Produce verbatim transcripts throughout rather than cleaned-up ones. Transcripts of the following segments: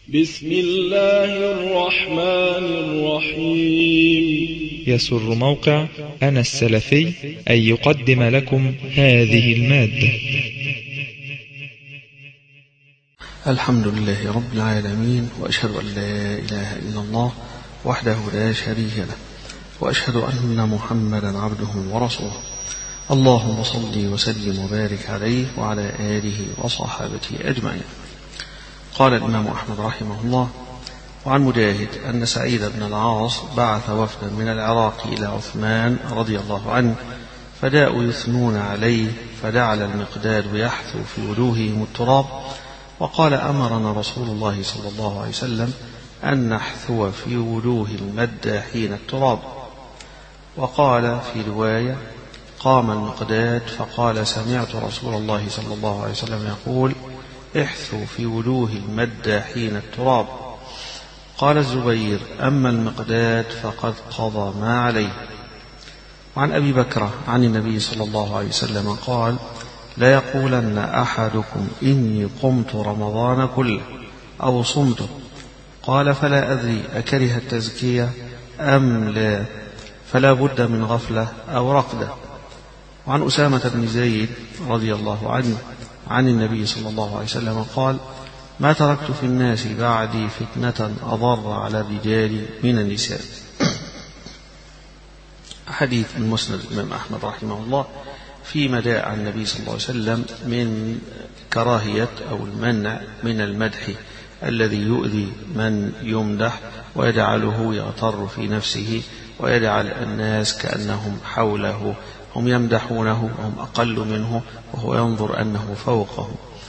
بسم الله الرحمن الرحيم. يسر موقع أنا السلفي أن يقدم لكم هذه المادة. الحمد لله رب العالمين، وأشهد أن لا إله إلا الله وحده لا شريك له، وأشهد أن محمدا عبده ورسوله. اللهم صل وسلم وبارك عليه وعلى آله وصحابته أجمعين. قال الإمام أحمد رحمه الله: وعن مجاهد أن سعيد بن العاص بعث وفدا من العراق إلى عثمان رضي الله عنه، فجاءوا يثنون عليه، فجعل المقداد يحثو في وجوههم التراب، وقال: أمرنا رسول الله صلى الله عليه وسلم أن نحثو في وجوه المداحين التراب. وقال في رواية: قام المقداد فقال: سمعت رسول الله صلى الله عليه وسلم يقول: احثوا في وجوه المداحين التراب. قال الزبير: أما المقداد فقد قضى ما عليه. وعن أبي بكر عن النبي صلى الله عليه وسلم قال: لا يقولن أحدكم إني قمت رمضان كله أو صمته. قال: فلا أدري أكره التزكية أم لا، فلا بد من غفلة أو رقدة. وعن أسامة بن زيد رضي الله عنه عن النبي صلى الله عليه وسلم قال: ما تركت في الناس بعدي فتنة أضر على الرجال من النساء. حديث المسند الإمام أحمد رحمه الله فيما جاء عن النبي صلى الله عليه وسلم من كراهية أو المنع من المدح الذي يؤذي من يمدح ويجعله يغتر في نفسه ويجعل الناس كأنهم حوله، هم يمدحونه وهم أقل منه وهو ينظر أنه فوقه.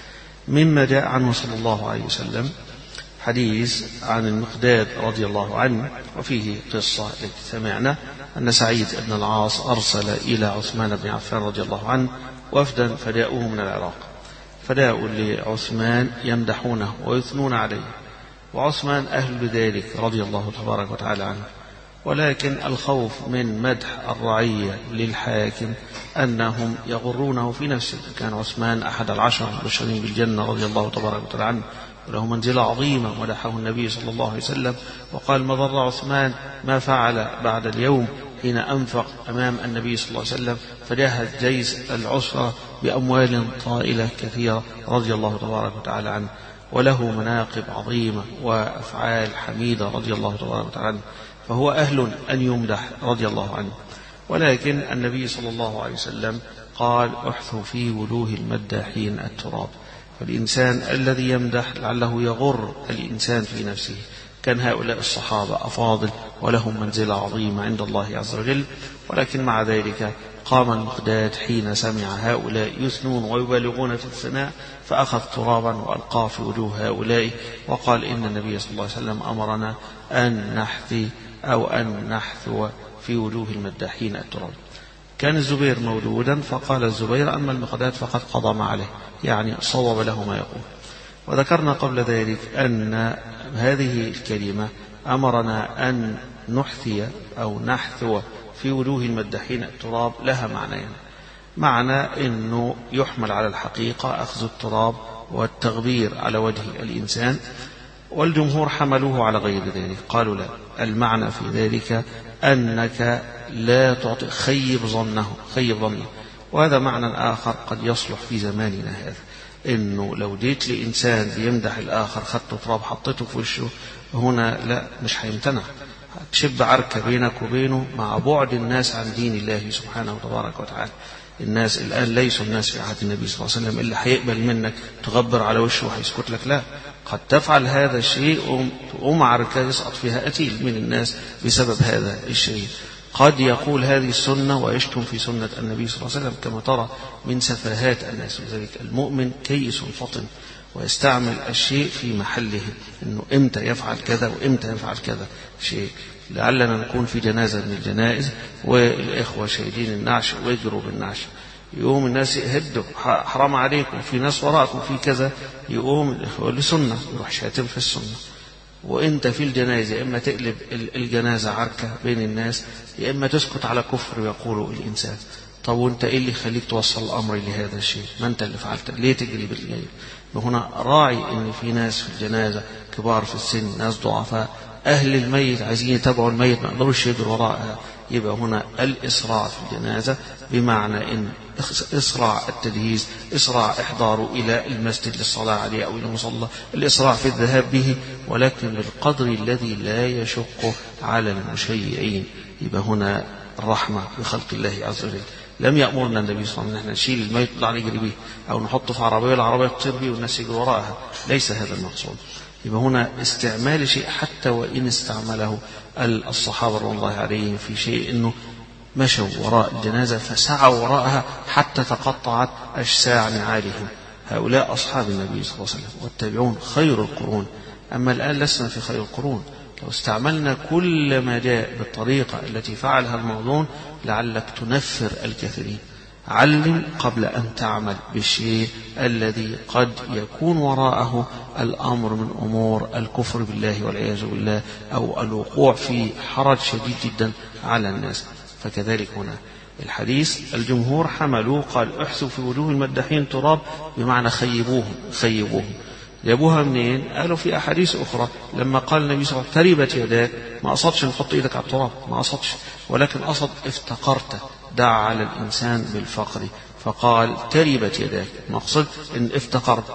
مما جاء عنه صلى الله عليه وسلم حديث عن المقداد رضي الله عنه، وفيه قصة التي سمعنا أن سعيد بن العاص أرسل إلى عثمان بن عفان رضي الله عنه وفدا فجاءوه من العراق، فجاءوا لعثمان يمدحونه ويثنون عليه، وعثمان أهل بذلك رضي الله تبارك وتعالى عنه، ولكن الخوف من مدح الرعية للحاكم أنهم يغرونه في نفسه. كان عثمان أحد العشر المبشرين بالجنة رضي الله تبارك وتعالى عنه، وله منزلة عظيمة، مدحه النبي صلى الله عليه وسلم وقال: ما ضر عثمان ما فعل بعد اليوم، حين أنفق أمام النبي صلى الله عليه وسلم فجهز جيش العسرة بأموال طائلة كثيرة رضي الله تبارك وتعالى عنه، وله مناقب عظيمة وأفعال حميدة رضي الله تبارك وتعالى عنه، فهو أهل أن يمدح رضي الله عنه. ولكن النبي صلى الله عليه وسلم قال: احثوا في وجوه المداحين التراب. فالإنسان الذي يمدح لعله يغر الإنسان في نفسه. كان هؤلاء الصحابة أفاضل ولهم منزلة عظيمة عند الله عز وجل، ولكن مع ذلك قام المقداد حين سمع هؤلاء يثنون ويبالغون في الثناء، فأخذ ترابا وألقاه في وجوه هؤلاء وقال: إن النبي صلى الله عليه وسلم أمرنا أن نحثي أو أن نحثو في وجوه المداحين التراب. كان الزبير موجودا، فقال الزبير: أما المقداد فقد قضى ما عليه، يعني صوب له ما يقول. وذكرنا قبل ذلك أن هذه الكلمة أمرنا أن نحثي أو نحثو في وجوه المداحين التراب لها معنيين: معنى أنه يحمل على الحقيقة أخذ التراب والتغبير على وجه الإنسان، والجمهور حملوه على غير ذلك، قالوا لا، المعنى في ذلك أنك لا تعطي خيب ظنه خيب ظنه. وهذا معنى آخر قد يصلح في زماننا هذا، إنه لو جيت لإنسان بيمدح الآخر خدت تراب حطيته في وشه، هنا لا، مش هيمتنع، تشب عركة بينك وبينه مع بعد الناس عن دين الله سبحانه وتبارك وتعالى. الناس الآن ليسوا الناس في عهد النبي صلى الله عليه وسلم اللي هيقبل منك تغبر على وشه وهيسكت لك، لا، قد تفعل هذا الشيء وأم عركة يسقط فيها قتيل من الناس بسبب هذا الشيء. قد يقول هذه السنة ويشتم في سنة النبي صلى الله عليه وسلم كما ترى من سفاهات الناس. لذلك المؤمن كيس فطن ويستعمل الشيء في محله، إنه إمتى يفعل كذا وإمتى يفعل كذا شيء. لعلنا نكون في جنازة من الجنائز والإخوة شايلين النعش ويجروا بالنعش، يقوم الناس يهدوا حرام عليكم، في ناس وراءكم في كذا، يقوم الإخوة لسنة يروح شاتم في السنة. وإنت في الجنازة إما تقلب الجنازة عركة بين الناس، يا إما تسكت على كفر يقوله الإنسان. طب وانت ايه اللي يخليك توصل الامر لهذا الشيء؟ ما انت اللي فعلت، ليه تجري بالجانب؟ وهنا راعي أن في ناس في الجنازة كبار في السن، ناس ضعفاء، أهل الميت عايزين يتابعوا الميت ما يقدروش يجروا وراءها، يبقى هنا الإسراع في الجنازة بمعنى أن إسراع التجهيز، إسراع إحضاره إلى المسجد للصلاة عليه أو إلى المصلى، الإسراع في الذهاب به، ولكن بالقدر الذي لا يشق على المشيعين. يبقى هنا الرحمة بخلق الله عز وجل. لم يأمرنا النبي صلى الله عليه وسلم أن نشيل الميت ونطلع نجري به أو نحطه في عربية العربية تطير به والناس يجروا وراءها، ليس هذا المقصود. يبقى هنا استعمال شيء حتى وإن استعمله الصحابة رضي الله عليهم في شيء أنه مشوا وراء الجنازة فسعوا وراءها حتى تقطعت أجساع نعالهم، هؤلاء أصحاب النبي صلى الله عليه وسلم والتابعون خير القرون. أما الآن لسنا في خير القرون، لو استعملنا كل ما جاء بالطريقة التي فعلها الموضوع لعلك تنفر الكثيرين. علم قبل أن تعمل بالشيء الذي قد يكون وراءه الأمر من أمور الكفر بالله والعياذ بالله أو الوقوع في حرج شديد جدا على الناس. فكذلك هنا الحديث الجمهور حملوا قال احثوا في وجوه المداحين تراب بمعنى خيبوهم خيبوهم. جابوها منين؟ قالوا في أحاديث أخرى لما قال النبي صلى الله عليه وسلم تربت يداك ما قصدش نحط إيدك على التراب، ما قصدش، ولكن قصد افتقرت، دعا على الإنسان بالفقر فقال تربت يداك، مقصد إن افتقرت.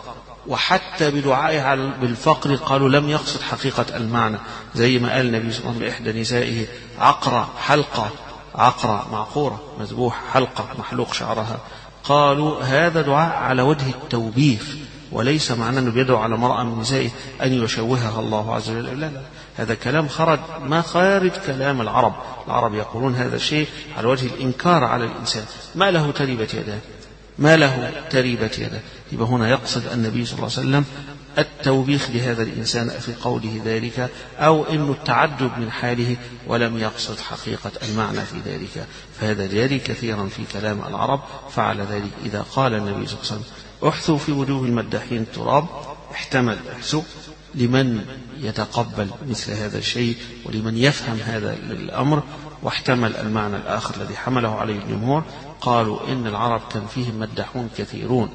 وحتى بدعائه بالفقر قالوا لم يقصد حقيقة المعنى، زي ما قال النبي صلى الله عليه وسلم لإحدى نسائه عقرة حلقة، عقرة معقورة مذبوح، حلقة محلوق شعرها، قالوا هذا دعاء على وجه التوبيخ وليس معنى أنه بيدعو على امرأة من نسائه أن يشوهها الله عز وجل، لا لا، هذا كلام خرج ما خارج كلام العرب. العرب يقولون هذا الشيء على وجه الإنكار على الإنسان، ما له تربت يداه، ما له تربت يداه. يبقى هنا يقصد النبي صلى الله عليه وسلم التوبيخ لهذا الإنسان في قوله ذلك، أو إنه التعجب من حاله ولم يقصد حقيقة المعنى في ذلك. فهذا جاري كثيرا في كلام العرب. فعل ذلك إذا قال النبي صلى الله عليه وسلم احثوا في وجوه المداحين التراب، احتمل احثوا لمن يتقبل مثل هذا الشيء ولمن يفهم هذا الأمر، واحتمل المعنى الآخر الذي حمله عليه الجمهور. قالوا إن العرب كان فيهم مداحون كثيرون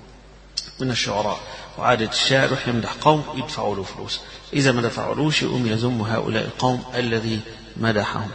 من الشعراء، وعادة الشاعر يمدح قوم يدفعوا له فلوس، إذا ما دفعولوش يقوم يذم هؤلاء القوم الذي مدحهم.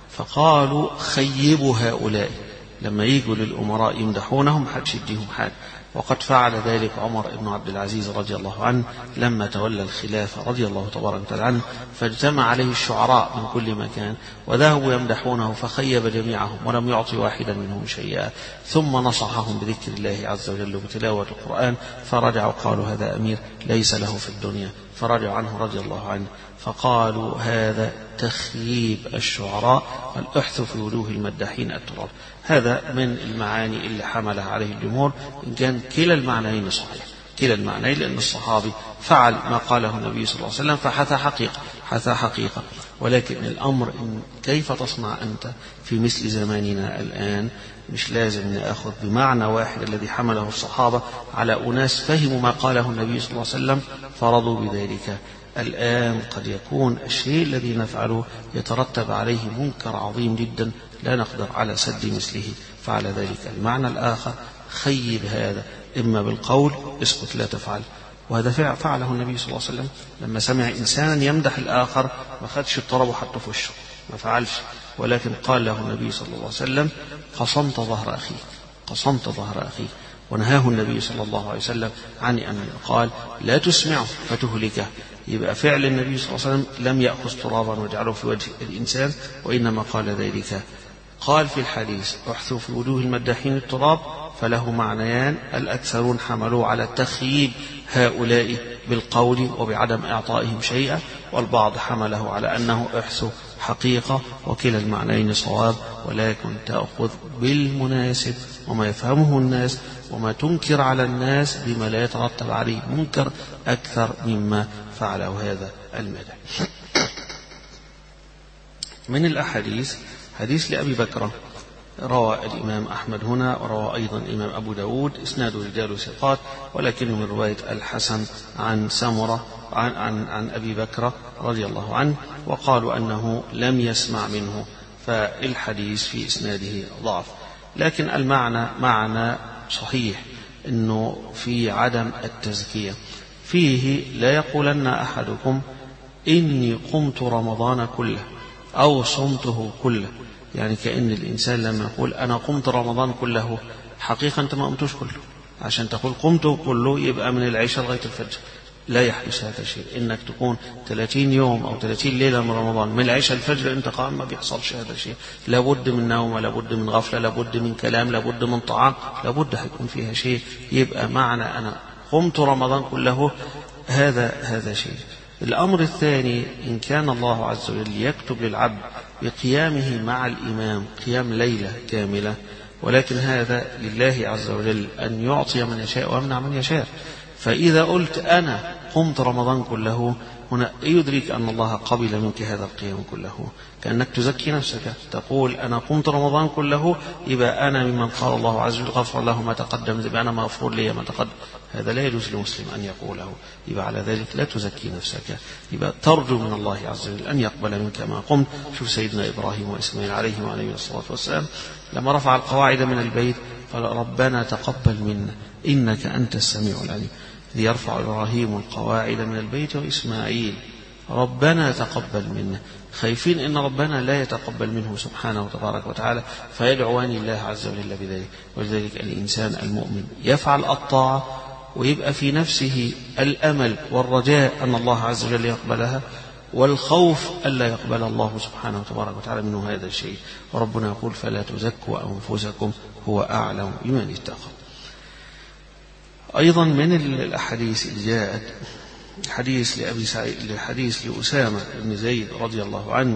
فقالوا خيبوا هؤلاء، لما يجوا للأمراء يمدحونهم حدش يديهم حاجة. وقد فعل ذلك عمر بن عبد العزيز رضي الله عنه لما تولى الخلافة رضي الله تبارك وتعالى عنه، فاجتمع عليه الشعراء من كل مكان وذهبوا يمدحونه فخيب جميعهم ولم يعطي واحدا منهم شيئا، ثم نصحهم بذكر الله عز وجل وبتلاوة القرآن، فرجعوا قالوا هذا أمير ليس له في الدنيا، فرجعوا عنه رضي الله عنه. فقالوا هذا تخييب الشعراء، قال احثوا في وجوه المداحين التراب. هذا من المعاني اللي حملها عليه الجمهور، إن كان كلا المعنيين صحيح، كلا المعنيين، لأن الصحابي فعل ما قاله النبي صلى الله عليه وسلم فحثى حقيقة، حثى حقيقة. ولكن الأمر إن كيف تصنع أنت في مثل زماننا الآن؟ مش لازم نأخذ بمعنى واحد الذي حمله الصحابة على أناس فهموا ما قاله النبي صلى الله عليه وسلم فرضوا بذلك. الآن قد يكون الشيء الذي نفعله يترتب عليه منكر عظيم جدا لا نقدر على سد مثله، فعلى ذلك المعنى الآخر خيب هذا، إما بالقول اسكت لا تفعل، وهذا فعله النبي صلى الله عليه وسلم لما سمع إنسانا يمدح الآخر ما خدش الطرب وحطه في وشه، ما فعلش، ولكن قال له النبي صلى الله عليه وسلم قصمت ظهر أخيك، قصمت ظهر أخيك. ونهاه النبي صلى الله عليه وسلم عن أن قال لا تسمعه فتهلكه. يبقى فعل النبي صلى الله عليه وسلم لم يأخذ ترابا وجعله في وجه الإنسان، وإنما قال ذلك. قال في الحديث احثوا في وجوه المداحين التراب، فله معنيان، الأكثرون حملوا على تخييب هؤلاء بالقول وبعدم إعطائهم شيئا، والبعض حمله على أنه احثوا حقيقة، وكلا المعنيين صواب، ولكن تأخذ بالمناسب وما يفهمه الناس وما تنكر على الناس بما لا يترتب عليه منكر أكثر مما فعله هذا المدح. من الأحاديث حديث لأبي بكر روى الإمام أحمد هنا، وروى أيضا الإمام أبو داود، إسناد رجال ثقات، ولكنه من رواية الحسن عن سمرة عن, عن, عن أبي بكر رضي الله عنه، وقالوا أنه لم يسمع منه، فالحديث في إسناده ضعف، لكن المعنى معنى صحيح. أنه في عدم التزكية فيه. لا يقولن أحدكم إني قمت رمضان كله أو صمته كله، يعني كأن الإنسان لما يقول أنا قمت رمضان كله حقيقة أنت ما قمتوش كله. عشان تقول قمته كله يبقى من العشاء لغاية الفجر، لا يحدث هذا الشيء. إنك تكون ثلاثين يوم أو ثلاثين ليلة من رمضان من العشاء الفجر أنت قائم، ما بيحصلش هذا الشيء. لابد من نوم، لابد من غفلة، لابد من كلام، لابد من طعام، لابد هيكون فيها شيء. يبقى معنى أنا قمت رمضان كله هذا هذا شيء. الأمر الثاني، إن كان الله عز وجل يكتب للعبد بقيامه مع الإمام قيام ليلة كاملة، ولكن هذا لله عز وجل أن يعطي من يشاء ويمنع من يشاء. فإذا قلت أنا قمت رمضان كله، هنا يدرك أن الله قبل منك هذا القيام كله، كأنك تزكي نفسك. تقول أنا قمت رمضان كله، يبقى أنا ممن قال الله عز وجل غفر له ما تقدم، يبقى أنا مغفور لي ما تقدم. هذا لا يجوز لمسلم أن يقوله. يبقى على ذلك لا تزكي نفسك، يبقى ترجو من الله عز وجل أن يقبل منك ما قمت. شوف سيدنا إبراهيم وإسماعيل عليهم وعليه الصلاة والسلام لما رفع القواعد من البيت قال ربنا تقبل منا إنك أنت السميع العليم. يرفع إبراهيم القواعد من البيت وإسماعيل ربنا تقبل منا، خايفين إن ربنا لا يتقبل منه سبحانه وتبارك وتعالى، فيدعوان الله عز وجل بذلك. ولذلك الإنسان المؤمن يفعل الطاعة ويبقى في نفسه الأمل والرجاء أن الله عز وجل يقبلها، والخوف ألا يقبل الله سبحانه وتبارك وتعالى منه هذا الشيء. وربنا يقول فلا تزكوا أنفسكم هو أعلم بمن اتقى. أيضا من الأحاديث اللي جاءت حديث لأبي سعيد الحديث لأسامة بن زيد رضي الله عنه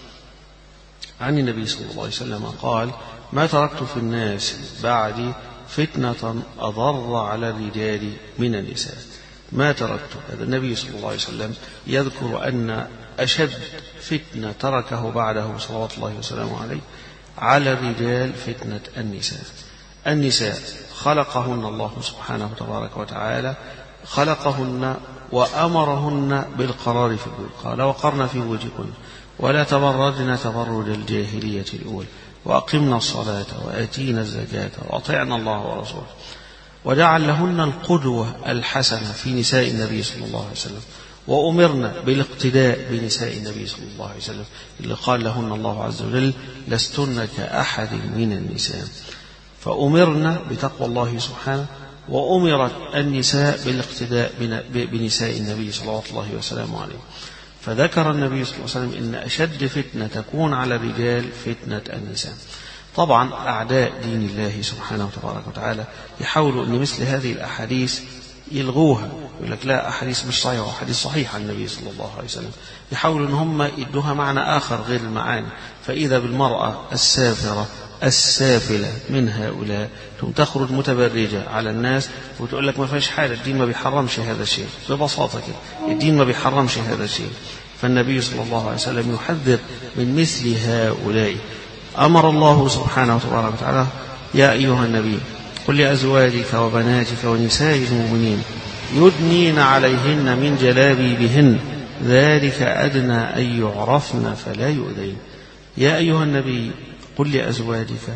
عن النبي صلى الله عليه وسلم قال ما تركت في الناس بعدي فتنة أضر على الرجال من النساء. ما تركت، هذا النبي صلى الله عليه وسلم يذكر أن أشد فتنة تركه بعده صلوات الله وسلامه عليه على الرجال فتنة النساء. النساء خلقهن الله سبحانه وتبارك وتعالى، خلقهن وأمرهن بالقرار في البيوت، قال وقرن في بيوتكن ولا تبرجن تبرج الجاهلية الأولى وأقمنا الصلاة وآتينا الزكاة وأطعنا الله ورسوله، وجعل لهن القدوة الحسنة في نساء النبي صلى الله عليه وسلم. وأمرنا بالاقتداء بنساء النبي صلى الله عليه وسلم اللي قال لهن الله عز وجل لستن كأحد من النساء. فأمرنا بتقوى الله سبحانه، وأمرت النساء بالاقتداء بنساء النبي صلى الله عليه وسلم عليه. فذكر النبي صلى الله عليه وسلم إن أشد فتنة تكون على الرجال فتنة النساء. طبعا أعداء دين الله سبحانه وتبارك وتعالى يحاولوا أن مثل هذه الأحاديث يلغوها، يقول لك لا أحاديث مش صحيحة وأحاديث صحيحة عن النبي صلى الله عليه وسلم، يحاولوا أن هم يدوها معنى آخر غير المعاني. فإذا بالمرأة السافرة السافلة من هؤلاء تخرج متبرجة على الناس وتقول لك ما فيش حاجة، الدين ما بيحرمش هذا الشيء، ببساطة كده الدين ما بيحرمش هذا الشيء. فالنبي صلى الله عليه وسلم يحذر من مثل هؤلاء. أمر الله سبحانه وتبارك وتعالى يا أيها النبي قل لأزواجك وبناتك ونساء المؤمنين يدنين عليهن من جلابيبهن ذلك أدنى أن يعرفن فلا يؤذين. يا أيها النبي قل لأزواجك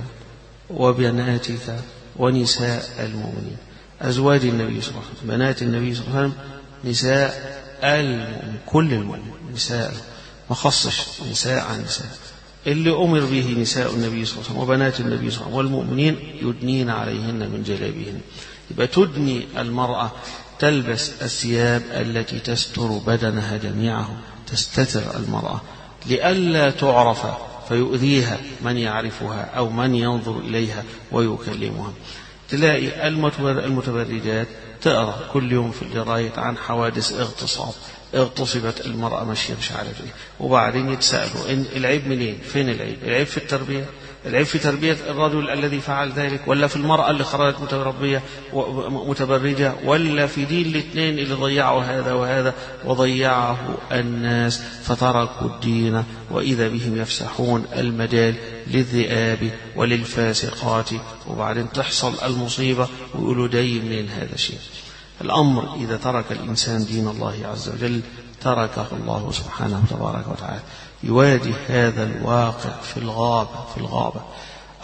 وبناتك ونساء المؤمنين. أزواج النبي صلى الله عليه وسلم، بنات النبي صلى الله عليه وسلم، نساء المؤمنين، كل المؤمنين، نساء ما خصش نساء عن نساء، اللي أمر به نساء النبي صلى الله عليه وسلم وبنات النبي صلى الله عليه وسلم والمؤمنين يدنين عليهن من جلابيبهن. يبقى تدني المرأة تلبس الثياب التي تستر بدنها جميعه، تستتر المرأة لئلا تعرف فيؤذيها من يعرفها أو من ينظر إليها ويكلمها. تلاقي المتبرجات تقرأ كل يوم في الجرايد عن حوادث اغتصاب، اغتصبت المرأة ماشية مش عارف ايه، وبعدين يتسألوا إن العيب منين؟ فين العيب؟ العيب في التربية؟ العيب في تربية الرجل الذي فعل ذلك، ولا في المرأة اللي خرجت متربية متبرجة، ولا في دين الاثنين اللي ضيعوا هذا وهذا وضيعه الناس فتركوا الدين وإذا بهم يفسحون المجال للذئاب وللفاسقات، وبعدين تحصل المصيبة ويقولوا داي منين هذا الشيء. الأمر إذا ترك الإنسان دين الله عز وجل تركه الله سبحانه وتبارك وتعالى. يواجه هذا الواقع في الغابة في الغابة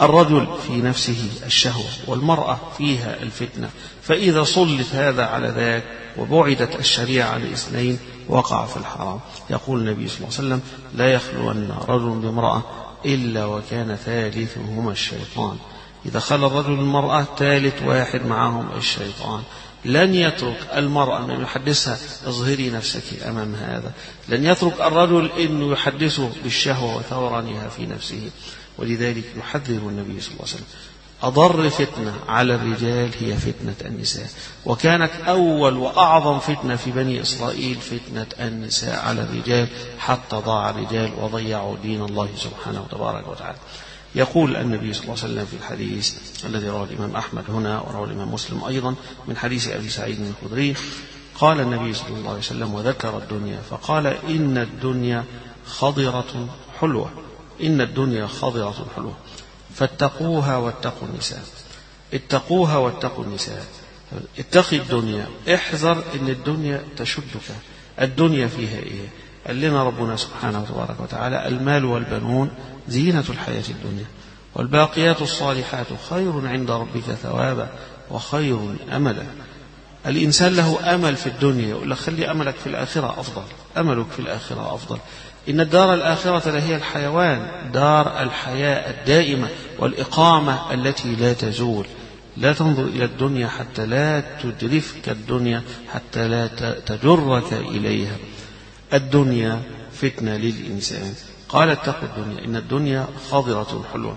الرجل في نفسه الشهوة والمرأة فيها الفتنة، فإذا صلت هذا على ذاك وبعدت الشريعة عن الاثنين وقع في الحرام. يقول النبي صلى الله عليه وسلم: لا يخلون رجل بامرأة إلا وكان ثالثهما الشيطان. إذا خلى الرجل المرأة ثالث واحد معهم الشيطان. لن يترك المرأة أن يحدثها اظهري نفسك أمام هذا، لن يترك الرجل أنه يحدثه بالشهوة وثورانها في نفسه. ولذلك يحذر النبي صلى الله عليه وسلم: أضر فتنة على الرجال هي فتنة النساء، وكانت أول وأعظم فتنة في بني إسرائيل فتنة النساء على الرجال، حتى ضاع الرجال وضيعوا دين الله سبحانه وتبارك وتعالى. يقول النبي صلى الله عليه وسلم في الحديث الذي رواه الإمام أحمد هنا ورواه الإمام مسلم أيضا من حديث أبي سعيد الخدري، قال النبي صلى الله عليه وسلم وذكر الدنيا فقال: إن الدنيا خضرة حلوة، إن الدنيا خضرة حلوة فاتقوها واتقوا النساء. اتقوها واتقوا النساء، اتقي الدنيا، احذر ان الدنيا تشدك. الدنيا فيها ايه؟ قال لنا ربنا سبحانه وتبارك وتعالى: المال والبنون زينة الحياة الدنيا والباقيات الصالحات خير عند ربك ثوابا وخير أملا. الإنسان له أمل في الدنيا، يقول لك خلي أملك في الآخرة أفضل، أملك في الآخرة أفضل. إن الدار الآخرة لهي الحيوان، دار الحياة الدائمة والإقامة التي لا تزول. لا تنظر إلى الدنيا حتى لا تدرفك الدنيا، حتى لا تجرك إليها. الدنيا فتنة للإنسان. قال: اتقوا الدنيا، إن الدنيا خضرة حلوة،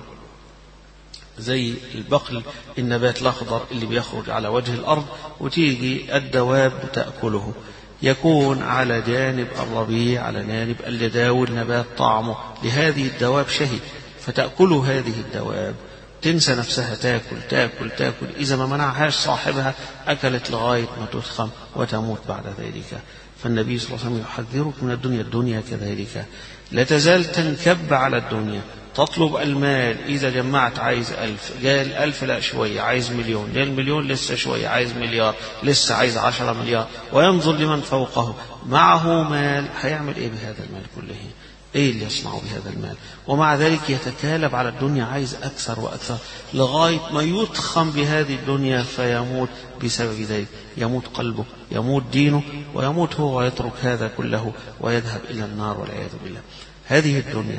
زي البقل النبات الأخضر اللي بيخرج على وجه الأرض وتيجي الدواب تأكله، يكون على جانب الربيع على جانب الجداول نبات طعمه لهذه الدواب شهي، فتأكل هذه الدواب، تنسى نفسها، تاكل تاكل تاكل، إذا ما منعهاش صاحبها أكلت لغاية ما تضخم وتموت بعد ذلك. فالنبي صلى الله عليه وسلم يحذرك من الدنيا. الدنيا كذلك لا تزال تنكب على الدنيا، تطلب المال. إذا جمعت عايز ألف، جاء الألف لا شوية عايز مليون، جاء المليون لسه شوية عايز مليار، لسه عايز عشرة مليار، وينظر لمن فوقه معه مال، هيعمل إيه بهذا المال كله؟ إيه اللي يصنعه بهذا المال؟ ومع ذلك يتكالب على الدنيا، عايز أكثر وأكثر لغاية ما يضخم بهذه الدنيا فيموت بسبب ذلك، يموت قلبه، يموت دينه، ويموت هو ويترك هذا كله ويذهب إلى النار والعياذ بالله. هذه الدنيا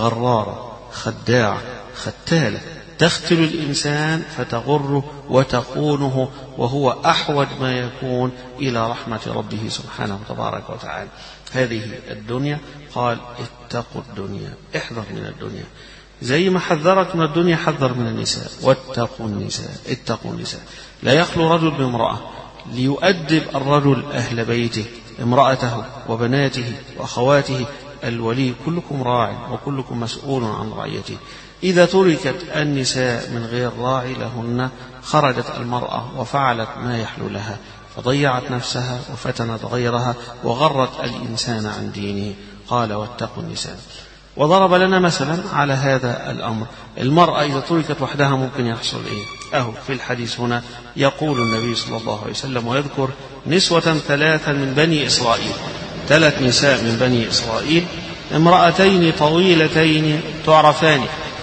غرارة خداعة ختالة، تختل الإنسان فتغره وتخونه، وهو أحوج ما يكون إلى رحمة ربه سبحانه وتبارك وتعالى. هذه الدنيا قال: اتقوا الدنيا، احذر من الدنيا. زي ما حذرك من الدنيا حذر من النساء، واتقوا النساء، اتقوا النساء. لا يخلو رجل بامرأة، ليؤدب الرجل أهل بيته، امرأته وبناته وأخواته. الولي كلكم راع وكلكم مسؤول عن رعيته. إذا تركت النساء من غير راعي لهن خرجت المرأة وفعلت ما يحلو لها، فضيعت نفسها وفتنت غيرها وغرت الإنسان عن دينه. قال: واتقوا النساء. وضرب لنا مثلا على هذا الأمر. المرأة إذا تركت وحدها ممكن يحصل إيه؟ أهو في الحديث هنا يقول النبي صلى الله عليه وسلم ويذكر نسوة ثلاثا من بني إسرائيل، ثلاث نساء من بني إسرائيل، امرأتين طويلتين تعرفان،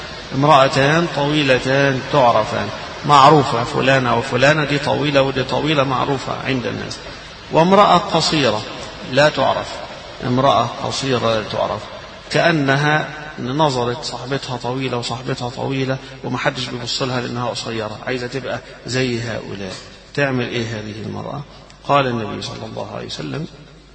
امرأتان طويلتان تعرفان، معروفة فلانة وفلانة، دي طويلة ودي طويلة، معروفة عند الناس. وامرأة قصيرة لا تعرف، امرأة قصيرة لا تعرف، كأنها نظرت صاحبتها طويلة وصاحبتها طويلة ومحدش بيبص لها لأنها قصيرة، عايزة تبقى زي هؤلاء. تعمل إيه هذه المرأة؟ قال النبي صلى الله عليه وسلم: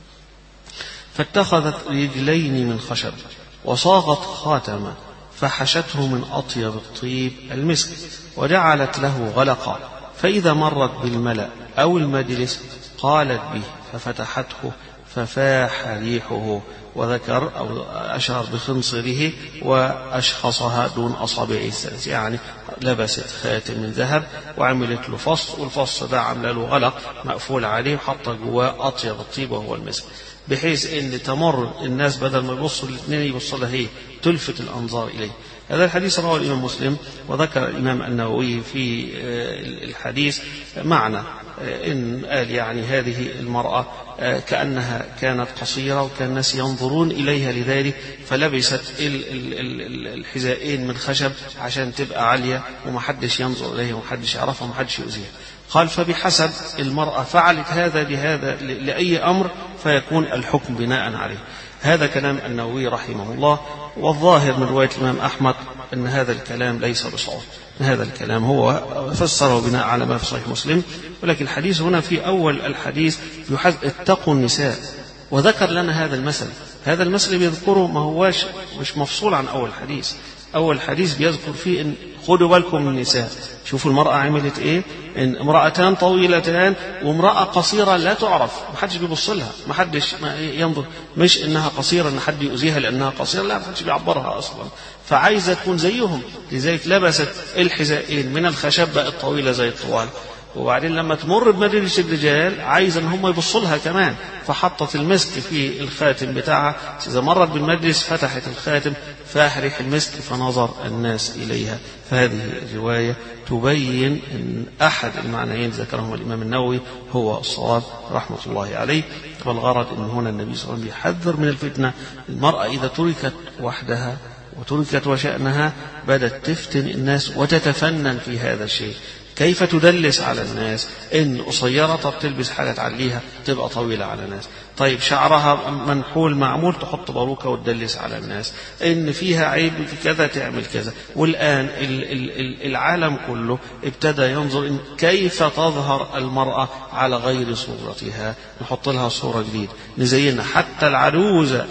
فاتخذت رجلين من خشب وصاغت خاتما فحشته من أطيب الطيب المسك وجعلت له غلقا، فإذا مرت بالملأ أو المجلس قالت به ففتحته ففاح ريحه، وذكر أو أشار بخنصره وأشخصها دون أصابعه الثلاث، يعني لبست خاتم من ذهب وعملت له فص، والفص ده عمل له غلق مقفول عليه وحط جواه أطيب الطيب وهو المسك، بحيث ان تمر الناس بدل ما يبصوا الاثنين يبصوا لها هي، تلفت الانظار اليه. هذا الحديث رواه الإمام مسلم، وذكر الإمام النووي في الحديث معنى إن قال يعني هذه المرأة كأنها كانت قصيرة وكان الناس ينظرون إليها لذلك فلبست الحذائين من خشب عشان تبقى عالية ومحدش ينظر إليها ومحدش يعرفها ومحدش يؤذيها. قال فبحسب المرأة فعلت هذا لهذا لأي أمر فيكون الحكم بناء عليه. هذا كلام النووي رحمه الله. والظاهر من رواية الإمام أحمد أن هذا الكلام ليس بصواب، هذا الكلام هو فسره بناء على ما في صحيح مسلم، ولكن الحديث هنا في أول الحديث يحذ اتقوا النساء، وذكر لنا هذا المثل. هذا المثل بيذكره ما هواش مش مفصول عن أول حديث. أول حديث بيذكر فيه إن خدوا بالكم من النساء. شوفوا المرأة عملت إيه؟ إن امرأتان طويلتان وامرأة قصيرة لا تعرف، ما حدش بيبص لها، ما حدش ينظر، مش إنها قصيرة إن حد يؤذيها لأنها قصيرة، لا، ما حدش بيعبرها أصلا، فعايزة تكون زيهم، لذلك لبست الحذائين من الخشب بقت طويلة زي الطوال. وبعدين لما تمر بمجلس الرجال عايزة ان هم يبصوا لها كمان، فحطت المسك في الخاتم بتاعها، اذا مرت بالمجلس فتحت الخاتم فاحرح المسك فنظر الناس اليها. فهذه الروايه تبين ان احد المعنيين ذكرهم الامام النووي هو الصواب رحمه الله عليه. والغرض ان هنا النبي صلى الله عليه وسلم يحذر من الفتنه. المراه اذا تركت وحدها وتركت وشأنها بدأت تفتن الناس وتتفنن في هذا الشيء. كيف تدلس على الناس؟ إن قصيرة طب تلبس حاجة تعليها تبقى طويلة على الناس. طيب شعرها منحول معمول تحط باروكة وتدلس على الناس. إن فيها عيب في كذا تعمل كذا. والآن العالم كله ابتدى ينظر إن كيف تظهر المرأة على غير صورتها، نحط لها صورة جديدة نزينها. حتى العروزة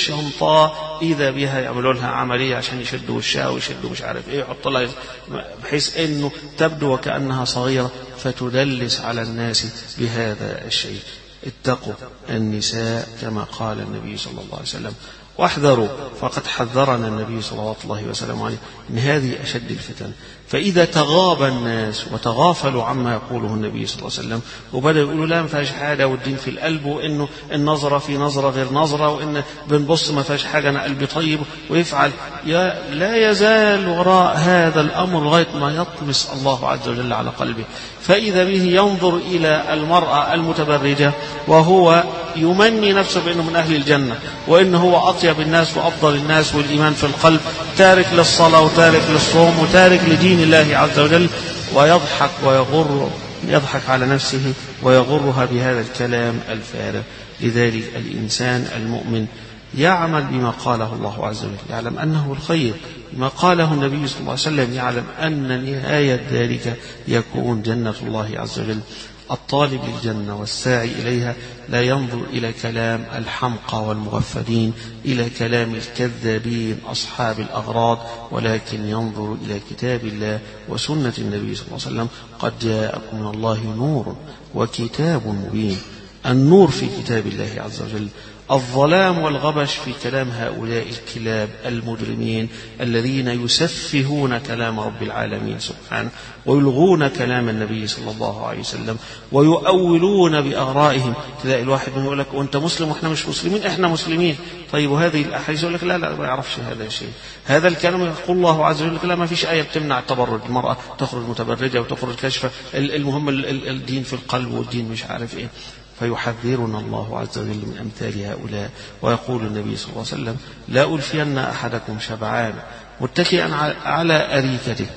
الشنطاء إذا بها يعملوا لها عملية عشان يشدوا وشها ويشدوا مش عارف إيه، يحط لها بحيث إنه تبدو وكأنها صغيرة فتدلس على الناس بهذا الشيء. اتقوا النساء كما قال النبي صلى الله عليه وسلم، واحذروا فقد حذرنا النبي صلى الله عليه وسلم عليه إن هذه أشد الفتن. فإذا تغاب الناس وتغافلوا عما يقوله النبي صلى الله عليه وسلم وبدأوا يقولوا لا ما فيهاش حاجة والدين في القلب وإنه النظرة في نظرة غير نظرة وإن بنبص ما فيهاش حاجة أنا قلبي طيب ويفعل، يا لا يزال وراء هذا الأمر لغاية ما يطمس الله عز وجل على قلبه. فإذا به ينظر إلى المرأة المتبرجة وهو يمني نفسه بأنه من أهل الجنة وإنه هو أطيب الناس وأفضل الناس والإيمان في القلب، تارك للصلاة وتارك للصوم وتارك لدين الله عز وجل، ويضحك ويغر يضحك على نفسه ويغرها بهذا الكلام الفارغ. لذلك الإنسان المؤمن يعمل بما قاله الله عز وجل، يعلم أنه الخير، ما قاله النبي صلى الله عليه وسلم يعلم أن نهاية ذلك يكون جنة الله عز وجل. الطالب للجنة والساعي إليها لا ينظر إلى كلام الحمقى والمغفلين، إلى كلام الكذابين أصحاب الأغراض، ولكن ينظر إلى كتاب الله وسنة النبي صلى الله عليه وسلم. قد جاءكم من الله نور وكتاب مبين. النور في كتاب الله عز وجل، الظلام والغبش في كلام هؤلاء الكلاب المجرمين الذين يسفهون كلام رب العالمين سبحانه ويلغون كلام النبي صلى الله عليه وسلم ويؤولون بأغرائهم. تلاقي الواحد منهم يقول لك وأنت مسلم وإحنا مش مسلمين، إحنا مسلمين. طيب وهذه الأحاديث يقول لك لا لا ما يعرفش هذا الشيء. هذا الكلام يقول الله عز وجل لا ما فيش آية بتمنع التبرج، المرأة تخرج متبرجة وتخرج كشفة، المهم الدين في القلب والدين مش عارف إيه. فيحذرنا الله عز وجل من أمثال هؤلاء. ويقول النبي صلى الله عليه وسلم لا ألفين أحدكم شبعان متكئا على أريكته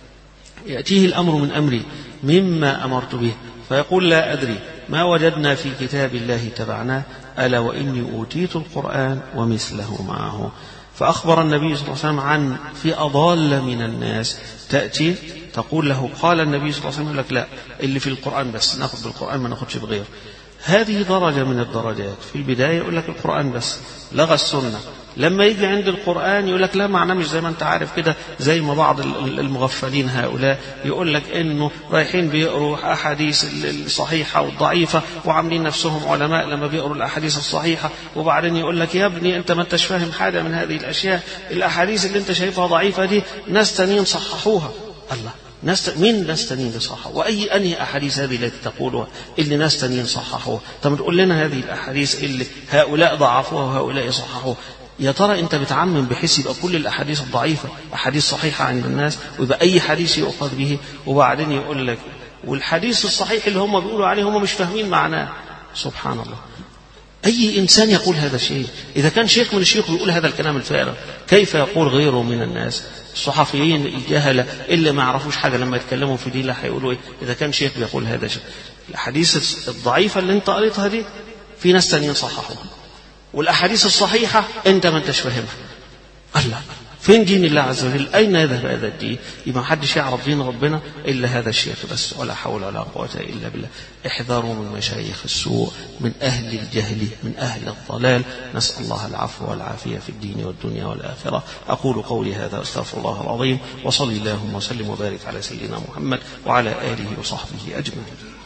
يأتيه الأمر من أمري مما أمرت به فيقول لا أدري ما وجدنا في كتاب الله تبعناه ألا وإني أوتيت القرآن ومثله معه. فأخبر النبي صلى الله عليه وسلم عن في أضال من الناس تأتي تقول له قال النبي صلى الله عليه وسلم يقول لك لا اللي في القرآن بس ناخذ بالقرآن ما ناخذش بغير. هذه درجة من الدرجات. في البداية يقول لك القرآن بس، لغى السنة. لما يجي عند القرآن يقول لك لا معناه مش زي ما انت عارف كده، زي ما بعض المغفلين هؤلاء يقول لك انه رايحين بيقروا احاديث الصحيحة والضعيفة وعاملين نفسهم علماء لما بيقروا الاحاديث الصحيحة، وبعدين يقول لك يا ابني انت ما انتش فاهم حاجة من هذه الاشياء، الاحاديث اللي انت شايفها ضعيفة دي ناس تانيين صححوها. الله، ناس مين ناس تانيين صححوا؟ واي انهي احاديث هذه التي تقولها اللي ناس تانيين صححوها؟ طب تقول لنا هذه الاحاديث اللي هؤلاء ضعفوها وهؤلاء صححوها يا ترى أنت بتعمم بحيث يبقى كل الأحاديث الضعيفة أحاديث صحيحة عند الناس، ويبقى أي حديث يؤخذ به، وبعدين يقول لك والحديث الصحيح اللي هم بيقولوا عليه هم مش فاهمين معناه. سبحان الله. أي إنسان يقول هذا الشيء؟ إذا كان شيخ من الشيوخ يقول هذا الكلام الفارغ، كيف يقول غيره من الناس؟ الصحفيين الجهلة اللي ما يعرفوش حاجة لما يتكلموا في دي لا هيقولوا إيه إذا كان شيخ بيقول هذا الشيء؟ الأحاديث الضعيفة اللي أنت قريتها دي في ناس تانيين صححوها، والأحاديث الصحيحة أنت ما أنتش فاهمها. الله، فين دين الله عز وجل؟ أين يذهب هذا الدين؟ يبقى ما حدش يعرف دين ربنا إلا هذا الشيخ بس، ولا حول ولا قوة إلا بالله. احذروا من مشايخ السوء، من أهل الجهل، من أهل الضلال. نسأل الله العفو والعافية في الدين والدنيا والآخرة. أقول قولي هذا أستغفر الله العظيم، وصلي اللهم وسلم وبارك على سيدنا محمد وعلى آله وصحبه أجمعين.